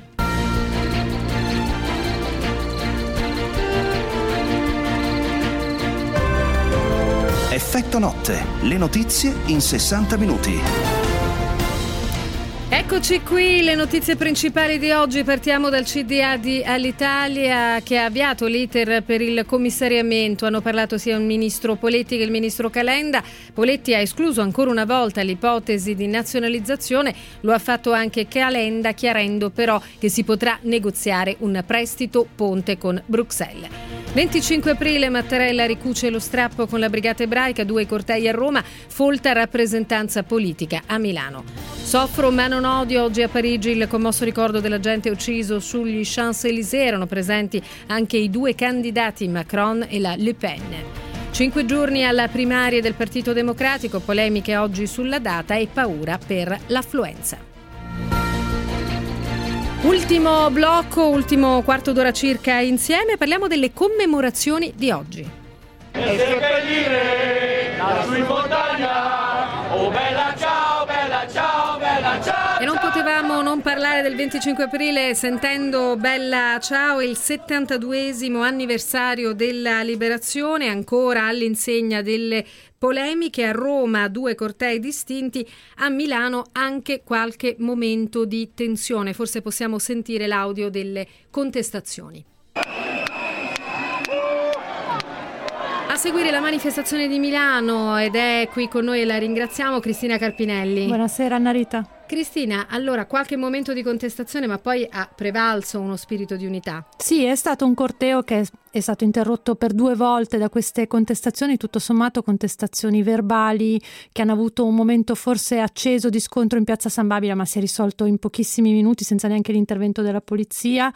Effetto notte, le notizie in sessanta minuti. Eccoci qui, le notizie principali di oggi. Partiamo dal C D A di Alitalia, che ha avviato l'iter per il commissariamento. Hanno parlato sia il ministro Poletti che il ministro Calenda. Poletti ha escluso ancora una volta l'ipotesi di nazionalizzazione, lo ha fatto anche Calenda, chiarendo però che si potrà negoziare un prestito ponte con Bruxelles. venticinque aprile Mattarella ricuce lo strappo con la Brigata Ebraica, due cortei a Roma, folta rappresentanza politica a Milano. Soffro ma non odio, oggi a Parigi il commosso ricordo dell'agente ucciso sugli Champs-Élysées. Erano presenti anche i due candidati Macron e la Le Pen. Cinque giorni alla primaria del Partito Democratico, polemiche oggi sulla data e paura per l'affluenza. Ultimo blocco, ultimo quarto d'ora circa insieme, parliamo delle commemorazioni di oggi. E seppellire lassù in montagna, oh bella ciao, bella ciao, bella ciao. E non potevamo non parlare del venticinque aprile sentendo Bella Ciao, il settantaduesimo anniversario della liberazione, ancora all'insegna delle polemiche. A Roma due cortei distinti, a Milano anche qualche momento di tensione. Forse possiamo sentire l'audio delle contestazioni. A seguire la manifestazione di Milano, ed è qui con noi e la ringraziamo Cristina Carpinelli. Buonasera Anna Rita. Cristina, allora qualche momento di contestazione, ma poi ha prevalso uno spirito di unità. Sì, è stato un corteo che è stato interrotto per due volte da queste contestazioni, tutto sommato contestazioni verbali che hanno avuto un momento forse acceso di scontro in piazza San Babila, ma si è risolto in pochissimi minuti senza neanche l'intervento della polizia.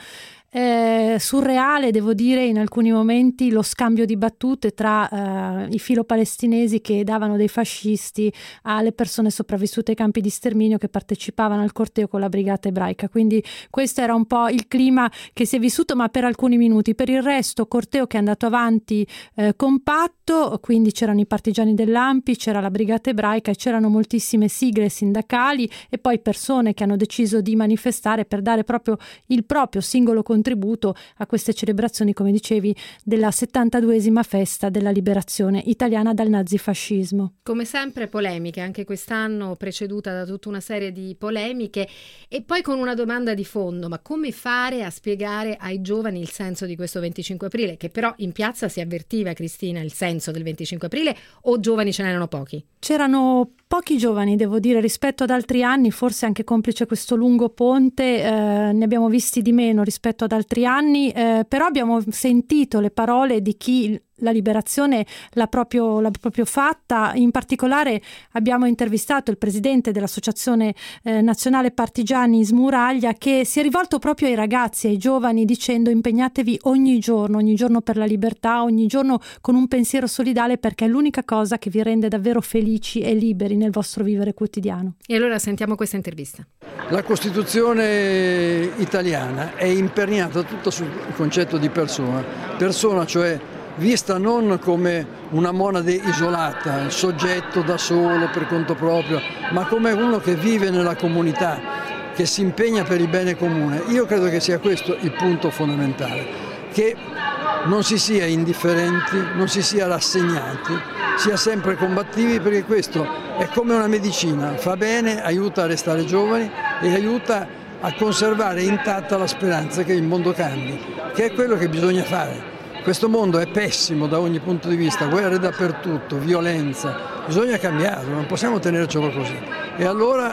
Eh, surreale, devo dire, in alcuni momenti lo scambio di battute tra eh, i filo-palestinesi che davano dei fascisti alle persone sopravvissute ai campi di sterminio che partecipavano al corteo con la Brigata Ebraica. Quindi questo era un po' il clima che si è vissuto, ma per alcuni minuti. Per il resto corteo che è andato avanti eh, compatto, quindi c'erano i partigiani dell'A M P I, c'era la Brigata Ebraica e c'erano moltissime sigle sindacali e poi persone che hanno deciso di manifestare per dare proprio il proprio singolo contributo a queste celebrazioni, come dicevi, della settantaduesima festa della liberazione italiana dal nazifascismo. Come sempre polemiche, anche quest'anno preceduta da tutta una serie di polemiche, e poi con una domanda di fondo: ma come fare a spiegare ai giovani il senso di questo venticinque aprile, che però in piazza si avvertiva, Cristina, il senso del venticinque aprile, o giovani ce n'erano pochi? C'erano pochi giovani, devo dire, rispetto ad altri anni, forse anche complice questo lungo ponte, eh, ne abbiamo visti di meno rispetto ad altri anni, eh, però abbiamo sentito le parole di chi la liberazione l'ha proprio, l'ha proprio fatta. In particolare abbiamo intervistato il presidente dell'Associazione eh, Nazionale Partigiani Smuraglia, che si è rivolto proprio ai ragazzi, ai giovani, dicendo: impegnatevi ogni giorno, ogni giorno per la libertà, ogni giorno con un pensiero solidale, perché è l'unica cosa che vi rende davvero felici e liberi nel vostro vivere quotidiano. E allora sentiamo questa intervista. La Costituzione italiana è imperniata tutta sul concetto di persona, persona cioè vista non come una monade isolata, il soggetto da solo per conto proprio, ma come uno che vive nella comunità, che si impegna per il bene comune. Io credo che sia questo il punto fondamentale, che non si sia indifferenti, non si sia rassegnati, sia sempre combattivi, perché questo è come una medicina, fa bene, aiuta a restare giovani e aiuta a conservare intatta la speranza che il mondo cambi, che è quello che bisogna fare. Questo mondo è pessimo da ogni punto di vista, guerre dappertutto, violenza, bisogna cambiarlo, non possiamo tenercelo così. E allora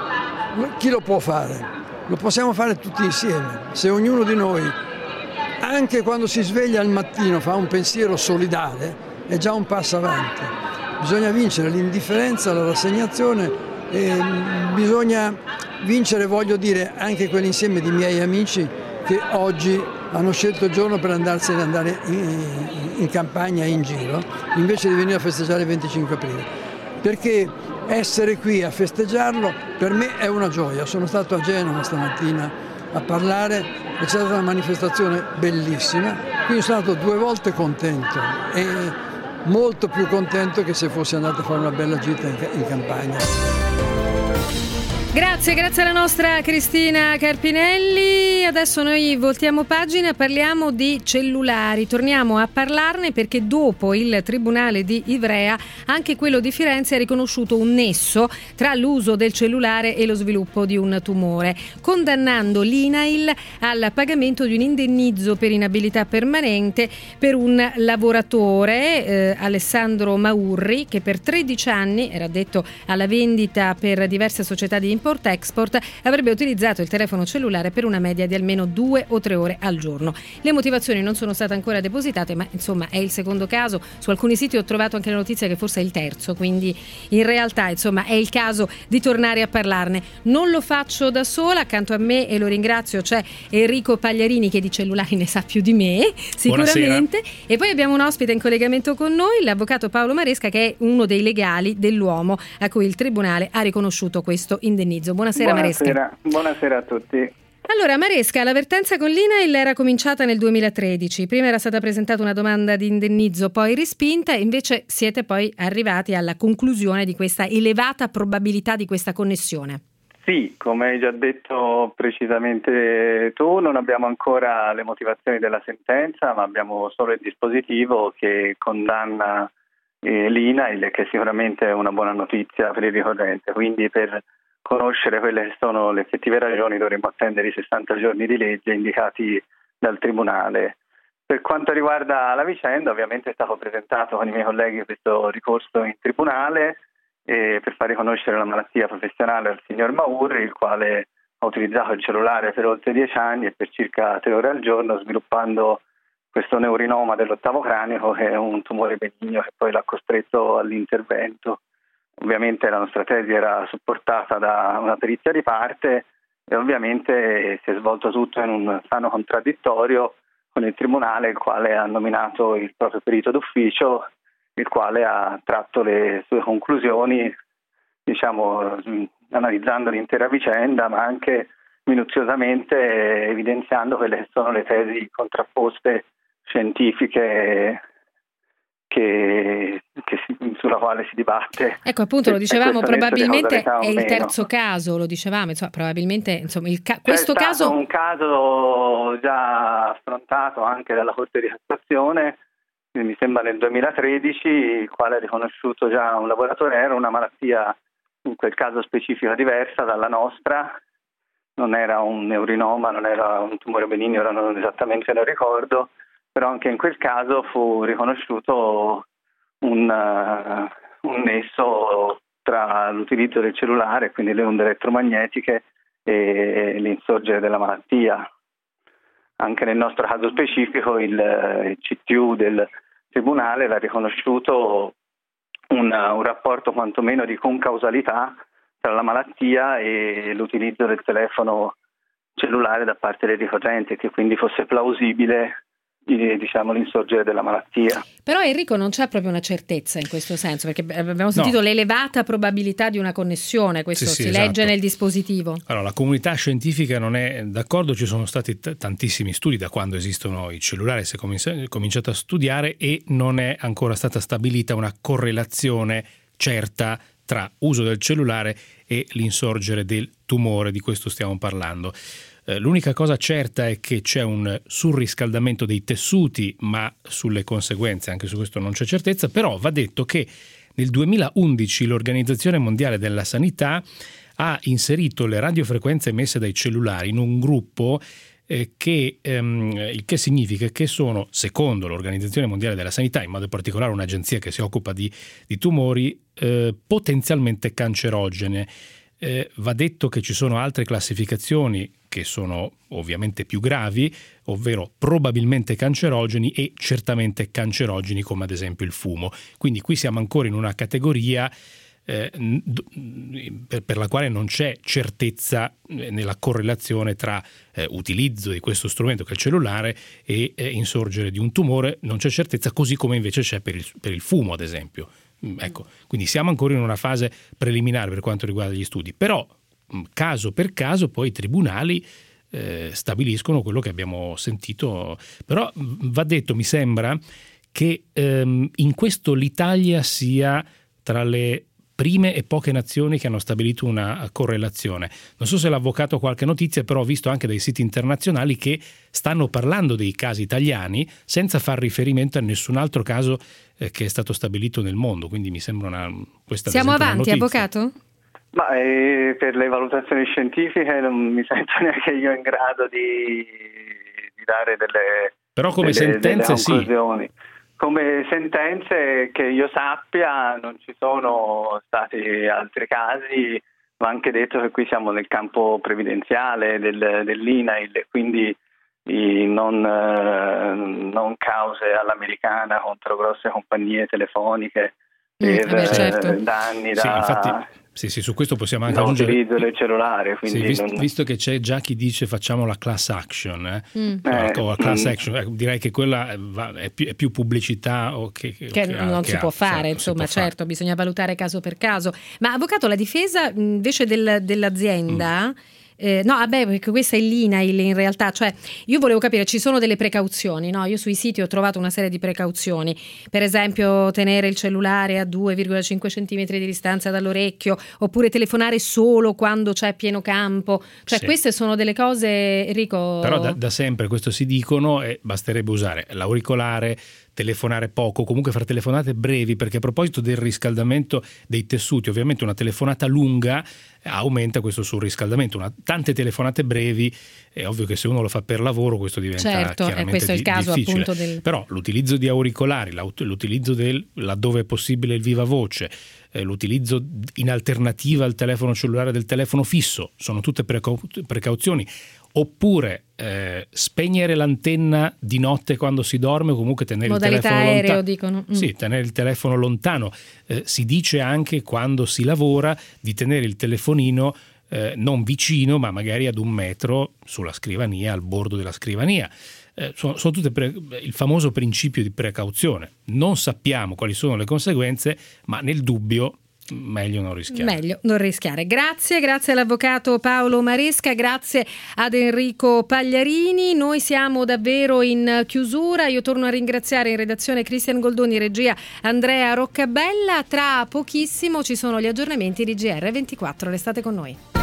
chi lo può fare? Lo possiamo fare tutti insieme, se ognuno di noi, anche quando si sveglia al mattino, fa un pensiero solidale, è già un passo avanti. Bisogna vincere l'indifferenza, la rassegnazione, e bisogna vincere, voglio dire, anche quell'insieme di miei amici che oggi hanno scelto il giorno per andarsene andare in, in campagna e in giro, invece di venire a festeggiare il venticinque aprile. Perché essere qui a festeggiarlo per me è una gioia. Sono stato a Genova stamattina a parlare, è stata una manifestazione bellissima, quindi sono stato due volte contento e molto più contento che se fossi andato a fare una bella gita in, in campagna. Grazie, grazie alla nostra Cristina Carpinelli. Adesso noi voltiamo pagina, parliamo di cellulari. Torniamo a parlarne perché dopo il Tribunale di Ivrea anche quello di Firenze ha riconosciuto un nesso tra l'uso del cellulare e lo sviluppo di un tumore, condannando l'I N A I L al pagamento di un indennizzo per inabilità permanente per un lavoratore, eh, Alessandro Maurri, che per tredici anni era addetto alla vendita per diverse società di import-export, avrebbe utilizzato il telefono cellulare per una media di almeno due o tre ore al giorno. Le motivazioni non sono state ancora depositate, ma insomma è il secondo caso. Su alcuni siti ho trovato anche la notizia che forse è il terzo, quindi in realtà insomma è il caso di tornare a parlarne. Non lo faccio da sola, accanto a me, e lo ringrazio, c'è Enrico Pagliarini che di cellulari ne sa più di me sicuramente. Buonasera. E poi abbiamo un ospite in collegamento con noi, l'avvocato Paolo Maresca, che è uno dei legali dell'uomo a cui il Tribunale ha riconosciuto questo indennizzo. Buonasera, buonasera Maresca. Buonasera a tutti. Allora, Maresca, l'avvertenza con l'I N A I L era cominciata nel duemilatredici. Prima era stata presentata una domanda di indennizzo, poi respinta, e invece siete poi arrivati alla conclusione di questa elevata probabilità di questa connessione. Sì, come hai già detto precisamente tu, non abbiamo ancora le motivazioni della sentenza, ma abbiamo solo il dispositivo che condanna eh, l'I N A I L, che sicuramente è una buona notizia per il ricorrente. Quindi per conoscere quelle che sono le effettive ragioni dovremmo attendere i sessanta giorni di legge indicati dal Tribunale. Per quanto riguarda la vicenda, ovviamente è stato presentato con i miei colleghi questo ricorso in Tribunale eh, per far riconoscere la malattia professionale al signor Maurri, il quale ha utilizzato il cellulare per oltre dieci anni e per circa tre ore al giorno, sviluppando questo neurinoma dell'ottavo cranico, che è un tumore benigno che poi l'ha costretto all'intervento. Ovviamente la nostra tesi era supportata da una perizia di parte e ovviamente si è svolto tutto in un sano contraddittorio con il Tribunale, il quale ha nominato il proprio perito d'ufficio, il quale ha tratto le sue conclusioni, diciamo, analizzando l'intera vicenda, ma anche minuziosamente evidenziando quelle che sono le tesi contrapposte scientifiche Che, che si, sulla quale si dibatte. Ecco, appunto, lo dicevamo, probabilmente è il meno. terzo caso, lo dicevamo, insomma, probabilmente insomma, il ca- C'è questo caso un caso già affrontato anche dalla Corte di Cassazione, mi sembra nel duemilatredici, il quale ha riconosciuto già un lavoratore, era una malattia in quel caso specifica diversa dalla nostra, non era un neurinoma, non era un tumore benigno, ora non esattamente non ricordo, però anche in quel caso fu riconosciuto un, uh, un nesso tra l'utilizzo del cellulare, quindi le onde elettromagnetiche, e l'insorgere della malattia. Anche nel nostro caso specifico il, il C T U del Tribunale l'ha riconosciuto un, un rapporto quantomeno di concausalità tra la malattia e l'utilizzo del telefono cellulare da parte dei ricorrenti, che quindi fosse plausibile diciamo l'insorgere della malattia. Però Enrico non c'è proprio una certezza in questo senso, perché abbiamo sentito no. l'elevata probabilità di una connessione, questo sì, si sì, legge esatto. nel dispositivo. Allora, la comunità scientifica non è d'accordo, ci sono stati t- tantissimi studi da quando esistono i cellulari, si è com- cominciato a studiare e non è ancora stata stabilita una correlazione certa tra uso del cellulare e l'insorgere del tumore, di questo stiamo parlando. L'unica cosa certa è che c'è un surriscaldamento dei tessuti, ma sulle conseguenze anche su questo non c'è certezza. Però va detto che nel duemilaundici l'Organizzazione Mondiale della Sanità ha inserito le radiofrequenze emesse dai cellulari in un gruppo eh, che, ehm, il che significa che sono, secondo l'Organizzazione Mondiale della Sanità, in modo particolare un'agenzia che si occupa di, di tumori, eh, potenzialmente cancerogene. Eh, va detto che ci sono altre classificazioni che sono ovviamente più gravi, ovvero probabilmente cancerogeni e certamente cancerogeni, come ad esempio il fumo. Quindi qui siamo ancora in una categoria eh, per, per la quale non c'è certezza nella correlazione tra eh, utilizzo di questo strumento che è il cellulare e eh, insorgere di un tumore, non c'è certezza, così come invece c'è per il, per il fumo, ad esempio. Ecco, quindi siamo ancora in una fase preliminare per quanto riguarda gli studi, però caso per caso poi i tribunali eh, stabiliscono quello che abbiamo sentito. Però va detto, mi sembra che ehm, in questo l'Italia sia tra le prime e poche nazioni che hanno stabilito una correlazione. Non so se l'avvocato ha qualche notizia, però ho visto anche dai siti internazionali che stanno parlando dei casi italiani senza far riferimento a nessun altro caso eh, che è stato stabilito nel mondo, quindi mi sembra una questa Siamo ad esempio, avanti, avvocato? Ma eh, per le valutazioni scientifiche non mi sento neanche io in grado di, di dare delle, però come delle, sentenze delle conclusioni. Sì. Come sentenze che io sappia non ci sono stati altri casi, ma anche detto che qui siamo nel campo previdenziale del, dell'I N A I L, quindi i non, eh, non cause all'americana contro grosse compagnie telefoniche per mm, beh, certo. danni da... Sì, infatti... Sì, sì, su questo possiamo anche non aggiungere. Utilizzo del cellulare, quindi sì, visto, non... visto che c'è già chi dice facciamo la class action, eh? Mm. Eh, o la class mm. action, eh, direi che quella è più, è più pubblicità o che, che, che non che si ha, può fare, certo, insomma, può certo, fare. Bisogna valutare caso per caso. Ma avvocato, la difesa invece del, dell'azienda. Mm. Eh, no, vabbè, perché questa è l'I N A I L in realtà, cioè io volevo capire, ci sono delle precauzioni, no? Io sui siti ho trovato una serie di precauzioni, per esempio tenere il cellulare a due virgola cinque centimetri di distanza dall'orecchio, oppure telefonare solo quando c'è pieno campo, cioè sì. Queste sono delle cose, Enrico... Però da, da sempre questo si dicono e basterebbe usare l'auricolare, telefonare poco, comunque fare telefonate brevi, perché a proposito del riscaldamento dei tessuti, ovviamente una telefonata lunga aumenta questo surriscaldamento, una, tante telefonate brevi è ovvio che se uno lo fa per lavoro questo diventa certo, chiaramente questo è il caso, difficile. Appunto del... Però l'utilizzo di auricolari, l'utilizzo del laddove è possibile il viva voce, eh, l'utilizzo in alternativa al telefono cellulare del telefono fisso, sono tutte precau- precauzioni. Oppure eh, spegnere l'antenna di notte quando si dorme o comunque tenere modalità il telefono aereo, lontano. Dicono. Mm. Sì, tenere il telefono lontano. Eh, si dice anche quando si lavora di tenere il telefonino eh, non vicino, ma magari ad un metro sulla scrivania, al bordo della scrivania. Eh, sono, sono tutte pre- il famoso principio di precauzione. Non sappiamo quali sono le conseguenze, ma nel dubbio meglio non rischiare. Meglio non rischiare. Grazie, grazie all'avvocato Paolo Maresca, grazie ad Enrico Pagliarini. Noi siamo davvero in chiusura. Io torno a ringraziare in redazione Cristian Goldoni, regia Andrea Roccabella. Tra pochissimo ci sono gli aggiornamenti di G R ventiquattro. Restate con noi.